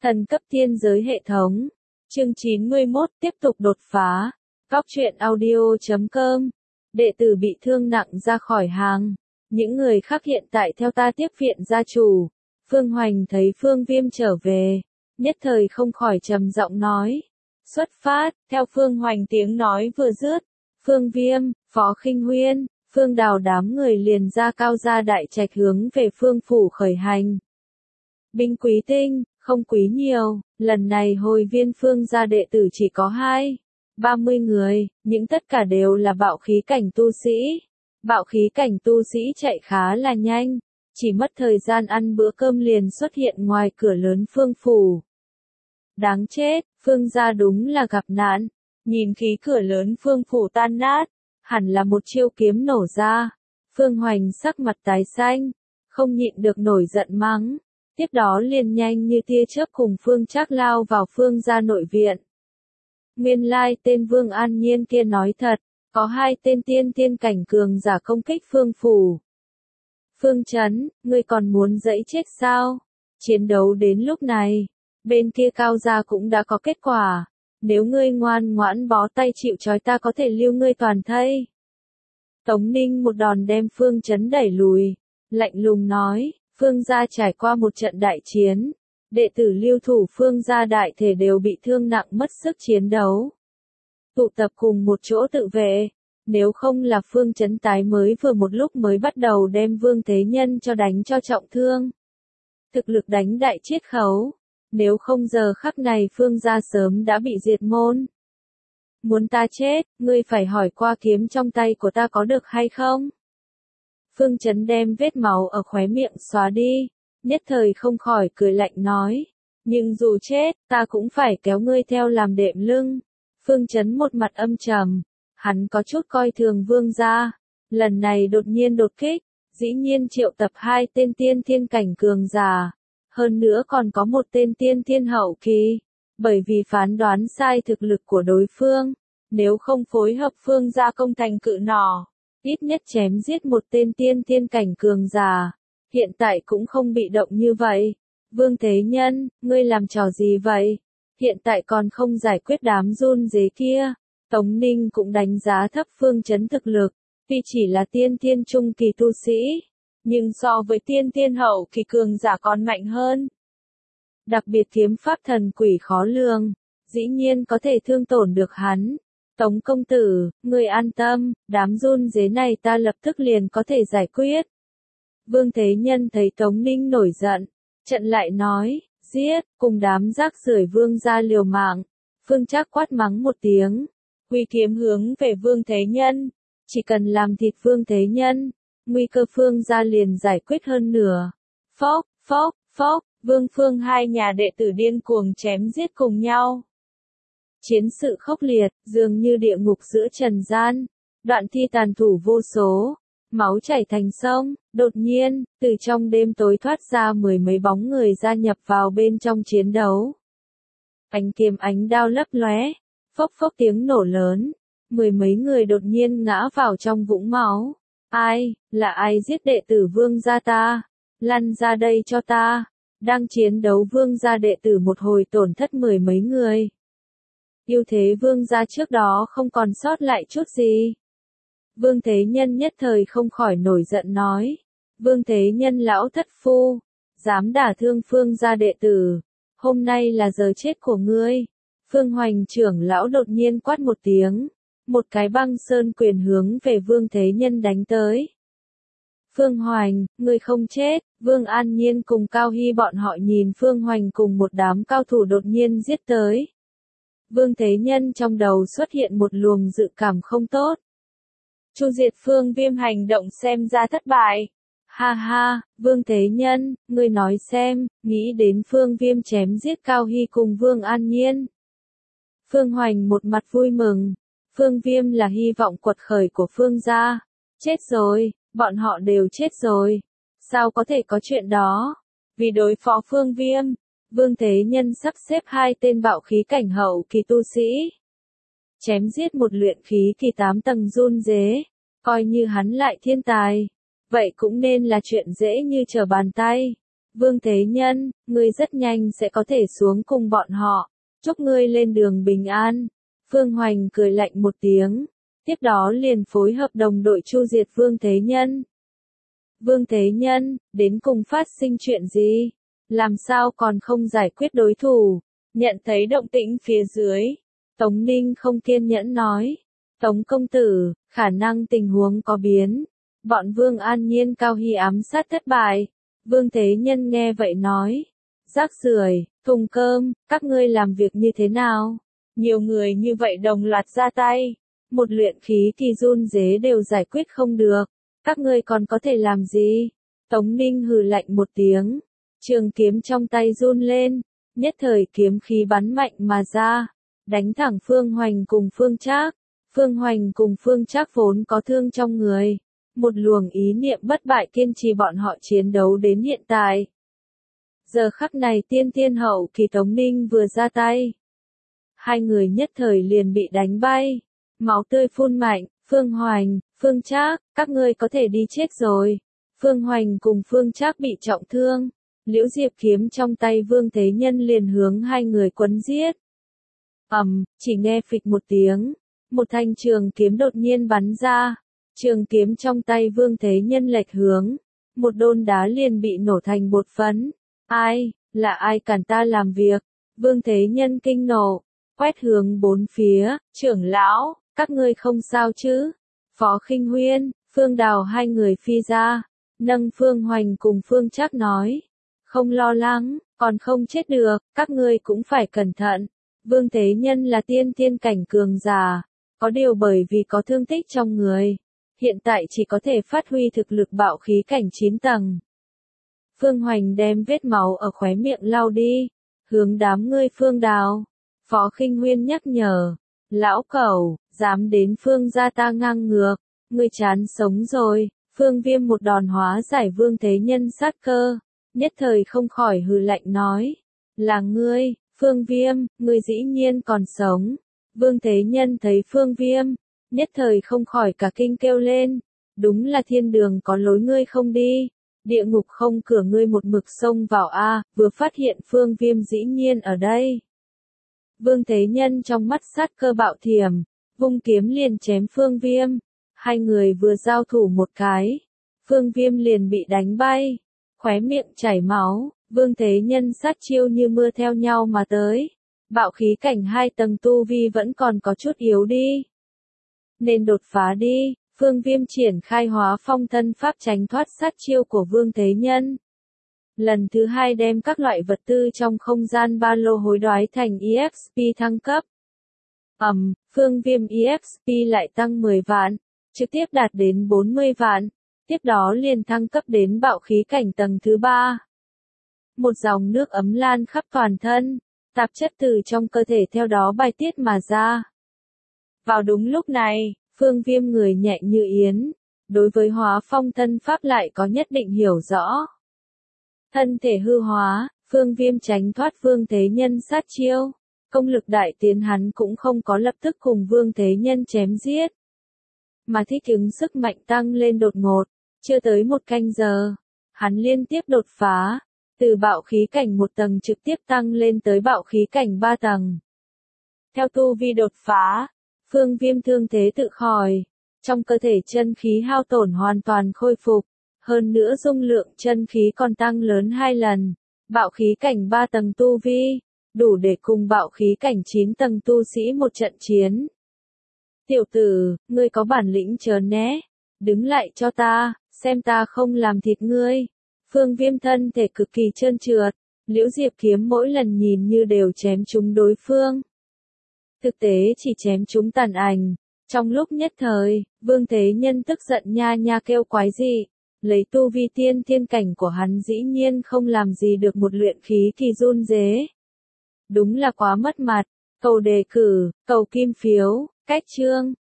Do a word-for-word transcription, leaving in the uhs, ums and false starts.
Thần cấp thiên giới hệ thống. Chương chín mươi mốt tiếp tục đột phá. Góc truyện audio chấm com. Đệ tử bị thương nặng ra khỏi hàng. Những người khác hiện tại theo ta tiếp viện gia chủ. Phương Hoành thấy Phương Viêm trở về. Nhất thời không khỏi trầm giọng nói. Xuất phát, theo Phương Hoành tiếng nói vừa dứt. Phương Viêm, Phó Khinh Huyên, Phương Đào đám người liền ra Cao Gia đại trạch hướng về Phương phủ khởi hành. Binh quý tinh, không quý nhiều, lần này hồi viên Phương gia đệ tử chỉ có hai, ba mươi người, những tất cả đều là bạo khí cảnh tu sĩ. Bạo khí cảnh tu sĩ chạy khá là nhanh, chỉ mất thời gian ăn bữa cơm liền xuất hiện ngoài cửa lớn Phương phủ. Đáng chết, Phương gia đúng là gặp nạn, nhìn khí cửa lớn Phương phủ tan nát, hẳn là một chiêu kiếm nổ ra. Phương Hoành sắc mặt tái xanh, không nhịn được nổi giận mắng. Tiếp đó liền nhanh như tia chớp cùng Phương Trác lao vào Phương gia nội viện. Nguyên lai tên Vương An Nhiên kia nói thật, có hai tên tiên tiên cảnh cường giả công kích Phương phủ. Phương Chấn, ngươi còn muốn dẫy chết sao? Chiến đấu đến lúc này, bên kia Cao gia cũng đã có kết quả. Nếu ngươi ngoan ngoãn bó tay chịu trói ta có thể lưu ngươi toàn thây. Tống Ninh một đòn đem Phương Chấn đẩy lùi, lạnh lùng nói. Phương gia trải qua một trận đại chiến, đệ tử lưu thủ Phương gia đại thể đều bị thương nặng mất sức chiến đấu. Tụ tập cùng một chỗ tự vệ, nếu không là Phương Chấn tái mới vừa một lúc mới bắt đầu đem Vương Thế Nhân cho đánh cho trọng thương. Thực lực đánh đại chiết khấu, nếu không giờ khắc này Phương gia sớm đã bị diệt môn. Muốn ta chết, ngươi phải hỏi qua kiếm trong tay của ta có được hay không? Phương Chấn đem vết máu ở khóe miệng xóa đi, nhất thời không khỏi cười lạnh nói, nhưng dù chết, ta cũng phải kéo ngươi theo làm đệm lưng. Phương Chấn một mặt âm trầm, hắn có chút coi thường Vương gia, lần này đột nhiên đột kích, dĩ nhiên triệu tập hai tên tiên thiên cảnh cường giả, hơn nữa còn có một tên tiên thiên hậu kỳ, bởi vì phán đoán sai thực lực của đối phương, nếu không phối hợp Phương gia công thành cự nỏ. Ít nhất chém giết một tên tiên thiên cảnh cường giả, hiện tại cũng không bị động như vậy. Vương Thế Nhân, ngươi làm trò gì vậy? Hiện tại còn không giải quyết đám run rế kia. Tống Ninh cũng đánh giá thấp Phương Chấn thực lực, tuy chỉ là tiên thiên trung kỳ tu sĩ, nhưng so với tiên thiên hậu kỳ cường giả còn mạnh hơn. Đặc biệt kiếm pháp thần quỷ khó lường, dĩ nhiên có thể thương tổn được hắn. Tống công tử, ngươi an tâm, đám run rế này ta lập tức liền có thể giải quyết. Vương Thế Nhân thấy Tống Ninh nổi giận, trận lại nói, giết, cùng đám rác rưởi Vương gia liều mạng. Phương Trác quát mắng một tiếng, huy kiếm hướng về Vương Thế Nhân, chỉ cần làm thịt Vương Thế Nhân, nguy cơ Phương gia liền giải quyết hơn nửa. Phốc, phốc, phốc, Vương Phương hai nhà đệ tử điên cuồng chém giết cùng nhau. Chiến sự khốc liệt, dường như địa ngục giữa trần gian, đoạn thi tàn thủ vô số, máu chảy thành sông. Đột nhiên, từ trong đêm tối thoát ra mười mấy bóng người gia nhập vào bên trong chiến đấu. Ánh kiếm ánh đao lấp lóe, phốc phốc tiếng nổ lớn, mười mấy người đột nhiên ngã vào trong vũng máu. Ai, là ai giết đệ tử Vương gia ta? Lăn ra đây cho ta. Đang chiến đấu Vương gia đệ tử một hồi tổn thất mười mấy người. Ưu thế Vương gia trước đó không còn sót lại chút gì. Vương Thế Nhân nhất thời không khỏi nổi giận nói. Vương Thế Nhân lão thất phu, dám đả thương Phương gia đệ tử. Hôm nay là giờ chết của ngươi. Phương Hoành trưởng lão đột nhiên quát một tiếng. Một cái băng sơn quyền hướng về Vương Thế Nhân đánh tới. Phương Hoành, ngươi không chết. Vương An Nhiên cùng Cao Hy bọn họ nhìn Phương Hoành cùng một đám cao thủ đột nhiên giết tới. Vương Thế Nhân trong đầu xuất hiện một luồng dự cảm không tốt. Chu diệt Phương Viêm hành động xem ra thất bại. Ha ha, Vương Thế Nhân, ngươi nói xem, nghĩ đến Phương Viêm chém giết Cao Hy cùng Vương An Nhiên. Phương Hoành một mặt vui mừng. Phương Viêm là hy vọng quật khởi của Phương gia. Chết rồi, bọn họ đều chết rồi. Sao có thể có chuyện đó? Vì đối phó Phương Viêm, Vương Thế Nhân sắp xếp hai tên bạo khí cảnh hậu kỳ tu sĩ. Chém giết một luyện khí kỳ tám tầng run rế, coi như hắn lại thiên tài, vậy cũng nên là chuyện dễ như trở bàn tay. Vương Thế Nhân, ngươi rất nhanh sẽ có thể xuống cùng bọn họ. Chúc ngươi lên đường bình an. Phương Hoành cười lạnh một tiếng. Tiếp đó liền phối hợp đồng đội chu diệt Vương Thế Nhân. Vương Thế Nhân, đến cùng phát sinh chuyện gì? Làm sao còn không giải quyết đối thủ? Nhận thấy động tĩnh phía dưới. Tống Ninh không kiên nhẫn nói. Tống công tử, khả năng tình huống có biến. Bọn Vương An Nhiên Cao Hy ám sát thất bại. Vương Thế Nhân nghe vậy nói. Rác rưởi, thùng cơm, các ngươi làm việc như thế nào? Nhiều người như vậy đồng loạt ra tay. Một luyện khí kỳ run rế đều giải quyết không được. Các ngươi còn có thể làm gì? Tống Ninh hừ lạnh một tiếng. Trường kiếm trong tay run lên. Nhất thời kiếm khí bắn mạnh mà ra. Đánh thẳng Phương Hoành cùng Phương Trác. Phương Hoành cùng Phương Trác vốn có thương trong người. Một luồng ý niệm bất bại kiên trì bọn họ chiến đấu đến hiện tại. Giờ khắc này tiên tiên hậu kỳ Tống Ninh vừa ra tay. Hai người nhất thời liền bị đánh bay. Máu tươi phun mạnh, Phương Hoành, Phương Trác, các ngươi có thể đi chết rồi. Phương Hoành cùng Phương Trác bị trọng thương. Liễu Diệp kiếm trong tay Vương Thế Nhân liền hướng hai người quấn giết. ầm, um, chỉ nghe phịch một tiếng. Một thanh trường kiếm đột nhiên bắn ra. Trường kiếm trong tay Vương Thế Nhân lệch hướng. Một đôn đá liền bị nổ thành bột phấn. Ai, là ai cản ta làm việc? Vương Thế Nhân kinh nộ. Quét hướng bốn phía, trưởng lão, các ngươi không sao chứ? Phó Khinh Huyên, Phương Đào hai người phi ra. Nâng Phương Hoành cùng Phương Trác nói. Không lo lắng, còn không chết được, các ngươi cũng phải cẩn thận. Vương Thế Nhân là tiên tiên cảnh cường giả. Có điều bởi vì có thương tích trong người. Hiện tại chỉ có thể phát huy thực lực bạo khí cảnh chín tầng. Phương Hoành đem vết máu ở khóe miệng lau đi. Hướng đám ngươi Phương Đào. Phó Khinh Huyên nhắc nhở. Lão cẩu, dám đến Phương gia ta ngang ngược. Ngươi chán sống rồi. Phương Viêm một đòn hóa giải Vương Thế Nhân sát cơ. Nhất thời không khỏi hừ lạnh nói. Là ngươi, Phương Viêm, ngươi dĩ nhiên còn sống. Vương Thế Nhân thấy Phương Viêm. Nhất thời không khỏi cả kinh kêu lên. Đúng là thiên đường có lối ngươi không đi. Địa ngục không cửa ngươi một mực xông vào a, vừa phát hiện Phương Viêm dĩ nhiên ở đây. Vương Thế Nhân trong mắt sát cơ bạo thiểm, vung kiếm liền chém Phương Viêm. Hai người vừa giao thủ một cái, Phương Viêm liền bị đánh bay, khóe miệng chảy máu. Vương Thế Nhân sát chiêu như mưa theo nhau mà tới. Bạo khí cảnh hai tầng tu vi vẫn còn có chút yếu đi. Nên đột phá đi. Phương Viêm triển khai hóa phong thân pháp tránh thoát sát chiêu của Vương Thế Nhân. Lần thứ hai đem các loại vật tư trong không gian ba lô hối đoái thành e ích pê thăng cấp. ầm, um, Phương Viêm e ích pê lại tăng mười vạn, trực tiếp đạt đến bốn mươi vạn, tiếp đó liền thăng cấp đến bạo khí cảnh tầng thứ ba. Một dòng nước ấm lan khắp toàn thân, tạp chất từ trong cơ thể theo đó bài tiết mà ra. Vào đúng lúc này, Phương Viêm người nhẹ như yến, đối với hóa phong thân pháp lại có nhất định hiểu rõ. Thân thể hư hóa, Phương Viêm tránh thoát Vương Thế Nhân sát chiêu, công lực đại tiến hắn cũng không có lập tức cùng Vương Thế Nhân chém giết, mà thích ứng sức mạnh tăng lên đột ngột, chưa tới một canh giờ, hắn liên tiếp đột phá, từ bạo khí cảnh một tầng trực tiếp tăng lên tới bạo khí cảnh ba tầng. Theo tu vi đột phá, Phương Viêm thương thế tự khỏi, trong cơ thể chân khí hao tổn hoàn toàn khôi phục, hơn nữa dung lượng chân khí còn tăng lớn hai lần, bạo khí cảnh ba tầng tu vi, đủ để cùng bạo khí cảnh chín tầng tu sĩ một trận chiến. Tiểu tử, ngươi có bản lĩnh chớ né, đứng lại cho ta, xem ta không làm thịt ngươi. Phương Viêm thân thể cực kỳ trơn trượt, Liễu Diệp kiếm mỗi lần nhìn như đều chém trúng đối phương. Thực tế chỉ chém trúng tàn ảnh. Trong lúc nhất thời, Vương Thế Nhân tức giận nha nha kêu quái dị. Lấy tu vi tiên thiên cảnh của hắn dĩ nhiên không làm gì được một luyện khí kỳ run rế. Đúng là quá mất mặt. Cầu đề cử, cầu kim phiếu, cách chương.